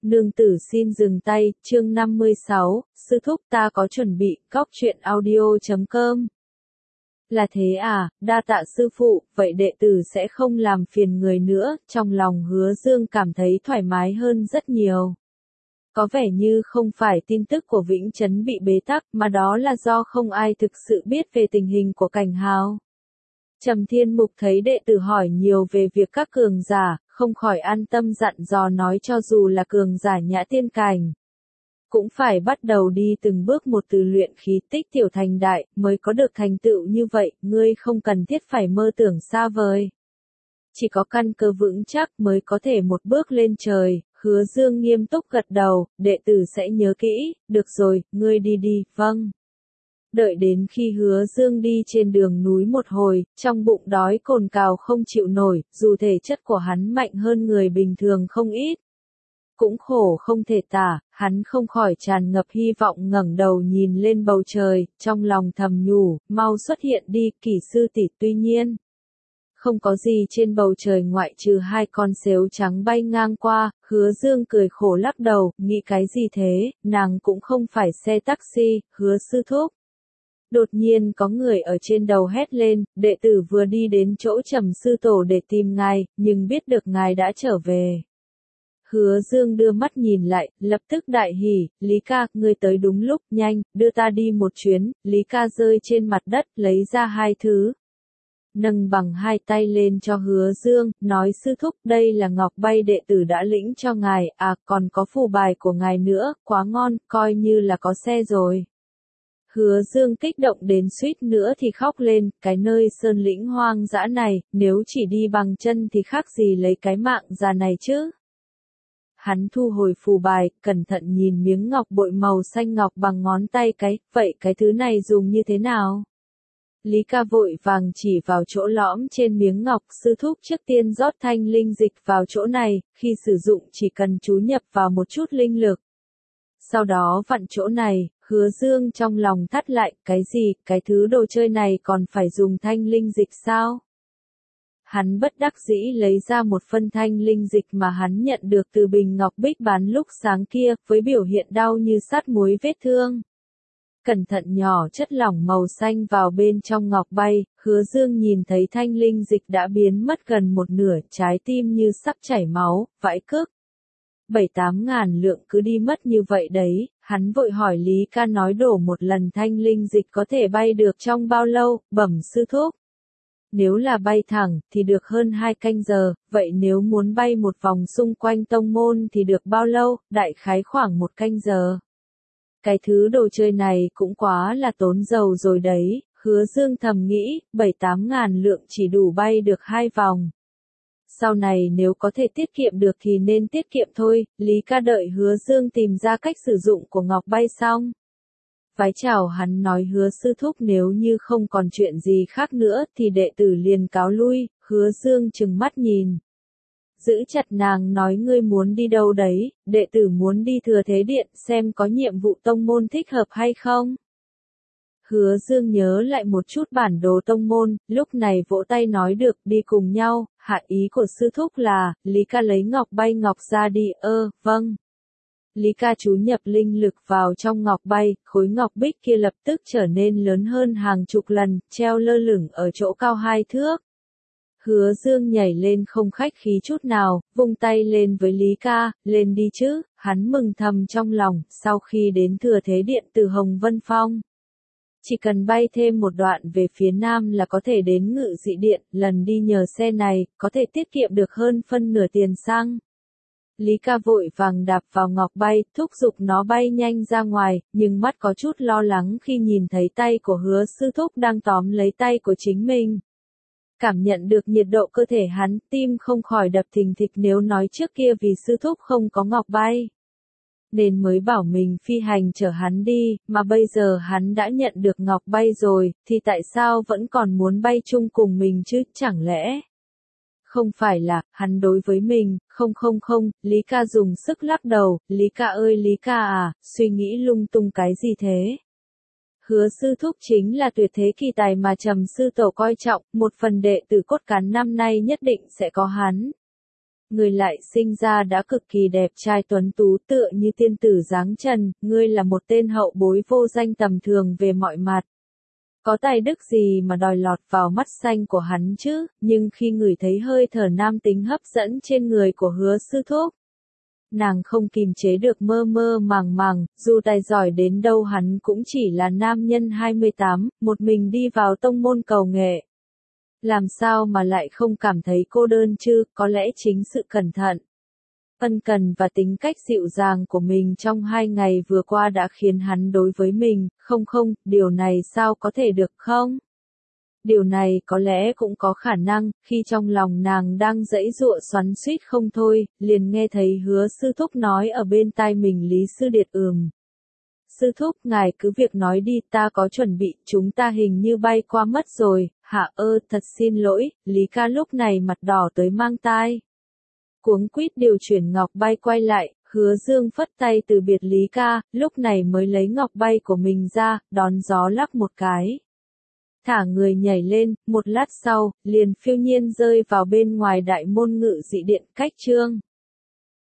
Nương tử xin dừng tay, chương 56, sư thúc ta có chuẩn bị, cóc truyện audio.com. Là thế à, đa tạ sư phụ, vậy đệ tử sẽ không làm phiền người nữa, trong lòng Hứa Dương cảm thấy thoải mái hơn rất nhiều. Có vẻ như không phải tin tức của Vĩnh Trấn bị bế tắc, mà đó là do không ai thực sự biết về tình hình của Cảnh Hào. Trầm Thiên Mục thấy đệ tử hỏi nhiều về việc các cường giả, không khỏi an tâm dặn dò nói cho dù là cường giả nhã tiên cảnh, cũng phải bắt đầu đi từng bước một từ luyện khí tích tiểu thành đại, mới có được thành tựu như vậy, ngươi không cần thiết phải mơ tưởng xa vời. Chỉ có căn cơ vững chắc mới có thể một bước lên trời. Hứa Dương nghiêm túc gật đầu, đệ tử sẽ nhớ kỹ, được rồi, ngươi đi đi, vâng. Đợi đến khi Hứa Dương đi trên đường núi một hồi, trong bụng đói cồn cào không chịu nổi, dù thể chất của hắn mạnh hơn người bình thường không ít. Cũng khổ không thể tả, hắn không khỏi tràn ngập hy vọng ngẩng đầu nhìn lên bầu trời, trong lòng thầm nhủ, mau xuất hiện đi, Kỷ sư tỷ. Tuy nhiên, không có gì trên bầu trời ngoại trừ hai con sếu trắng bay ngang qua. Hứa Dương cười khổ lắc đầu, nghĩ cái gì thế, nàng cũng không phải xe taxi, Hứa sư thúc. Đột nhiên có người ở trên đầu hét lên, đệ tử vừa đi đến chỗ Trầm sư tổ để tìm ngài, nhưng biết được ngài đã trở về. Hứa Dương đưa mắt nhìn lại, lập tức đại hỉ, Lý ca, ngươi tới đúng lúc, nhanh, đưa ta đi một chuyến. Lý ca rơi trên mặt đất, lấy ra hai thứ. Nâng bằng hai tay lên cho Hứa Dương, nói sư thúc, đây là ngọc bay đệ tử đã lĩnh cho ngài, à còn có phù bài của ngài nữa, quá ngon, coi như là có xe rồi. Hứa Dương kích động đến suýt nữa thì khóc lên, cái nơi sơn lĩnh hoang dã này, nếu chỉ đi bằng chân thì khác gì lấy cái mạng già này chứ. Hắn thu hồi phù bài, cẩn thận nhìn miếng ngọc bội màu xanh ngọc bằng ngón tay vậy cái thứ này dùng như thế nào? Lý ca vội vàng chỉ vào chỗ lõm trên miếng ngọc, sư thúc trước tiên rót thanh linh dịch vào chỗ này, khi sử dụng chỉ cần chú nhập vào một chút linh lực. Sau đó vặn chỗ này. Hứa Dương trong lòng thắt lại, cái gì, cái thứ đồ chơi này còn phải dùng thanh linh dịch sao? Hắn bất đắc dĩ lấy ra một phân thanh linh dịch mà hắn nhận được từ bình ngọc bích bán lúc sáng kia, với biểu hiện đau như sát muối vết thương. Cẩn thận nhỏ chất lỏng màu xanh vào bên trong ngọc bay, Hứa Dương nhìn thấy thanh linh dịch đã biến mất gần một nửa, trái tim như sắp chảy máu, vãi cước. 7-8 ngàn lượng cứ đi mất như vậy đấy, hắn vội hỏi Lý ca nói đổ một lần thanh linh dịch có thể bay được trong bao lâu, bẩm sư thúc. Nếu là bay thẳng thì được hơn 2 canh giờ, vậy nếu muốn bay một vòng xung quanh tông môn thì được bao lâu, đại khái khoảng 1 canh giờ. Cái thứ đồ chơi này cũng quá là tốn dầu rồi đấy, Hứa Dương thầm nghĩ, 7-8 ngàn lượng chỉ đủ bay được 2 vòng. Sau này nếu có thể tiết kiệm được thì nên tiết kiệm thôi. Lý ca đợi Hứa Dương tìm ra cách sử dụng của ngọc bay xong. Vái chào hắn nói Hứa sư thúc nếu như không còn chuyện gì khác nữa thì đệ tử liền cáo lui. Hứa Dương trừng mắt nhìn. Giữ chặt nàng nói ngươi muốn đi đâu đấy, đệ tử muốn đi Thừa Thế Điện xem có nhiệm vụ tông môn thích hợp hay không. Hứa Dương nhớ lại một chút bản đồ tông môn, lúc này vỗ tay nói được đi cùng nhau, hạ ý của sư thúc là, Lý ca lấy ngọc bay ngọc ra đi, vâng. Lý ca chú nhập linh lực vào trong ngọc bay, khối ngọc bích kia lập tức trở nên lớn hơn hàng chục lần, treo lơ lửng ở chỗ cao 2 thước. Hứa Dương nhảy lên không khách khí chút nào, vung tay lên với Lý ca, lên đi chứ, hắn mừng thầm trong lòng, sau khi đến Thừa Thế Điện từ Hồng Vân Phong. Chỉ cần bay thêm một đoạn về phía nam là có thể đến Ngự Dị Điện, lần đi nhờ xe này, có thể tiết kiệm được hơn phân nửa tiền xăng. Lý ca vội vàng đạp vào ngọc bay, thúc giục nó bay nhanh ra ngoài, nhưng mắt có chút lo lắng khi nhìn thấy tay của Hứa sư thúc đang tóm lấy tay của chính mình. Cảm nhận được nhiệt độ cơ thể hắn, tim không khỏi đập thình thịch nếu nói trước kia vì sư thúc không có ngọc bay, nên mới bảo mình phi hành chở hắn đi, mà bây giờ hắn đã nhận được ngọc bay rồi, thì tại sao vẫn còn muốn bay chung cùng mình chứ, chẳng lẽ? Không phải là, hắn đối với mình, không, Lý ca dùng sức lắc đầu, Lý ca ơi Lý ca à, suy nghĩ lung tung cái gì thế? Hứa sư thúc chính là tuyệt thế kỳ tài mà Trầm sư tổ coi trọng, một phần đệ tử cốt cán năm nay nhất định sẽ có hắn. người lại sinh ra đã cực kỳ đẹp trai tuấn tú tựa như tiên tử dáng trần, ngươi là một tên hậu bối vô danh tầm thường về mọi mặt. Có tài đức gì mà đòi lọt vào mắt xanh của hắn chứ, nhưng khi ngửi thấy hơi thở nam tính hấp dẫn trên người của Hứa sư thúc, nàng không kìm chế được mơ mơ màng màng, dù tài giỏi đến đâu hắn cũng chỉ là nam nhân 28, một mình đi vào tông môn cầu nghệ. Làm sao mà lại không cảm thấy cô đơn chứ, có lẽ chính sự cẩn thận, ân cần và tính cách dịu dàng của mình trong 2 ngày vừa qua đã khiến hắn đối với mình, không, điều này sao có thể được không? Điều này có lẽ cũng có khả năng, khi trong lòng nàng đang giãy giụa xoắn xuýt không thôi, liền nghe thấy Hứa sư thúc nói ở bên tai mình Lý Sư Điệt Sư thúc, ngài cứ việc nói đi, ta có chuẩn bị, chúng ta hình như bay qua mất rồi, hả thật xin lỗi, Lý ca lúc này mặt đỏ tới mang tai. Cuống quýt điều chuyển ngọc bay quay lại, Hứa Dương phất tay từ biệt Lý ca, lúc này mới lấy ngọc bay của mình ra, đón gió lắc một cái. Thả người nhảy lên, một lát sau, liền phiêu nhiên rơi vào bên ngoài đại môn Ngự Dị Điện cách chương.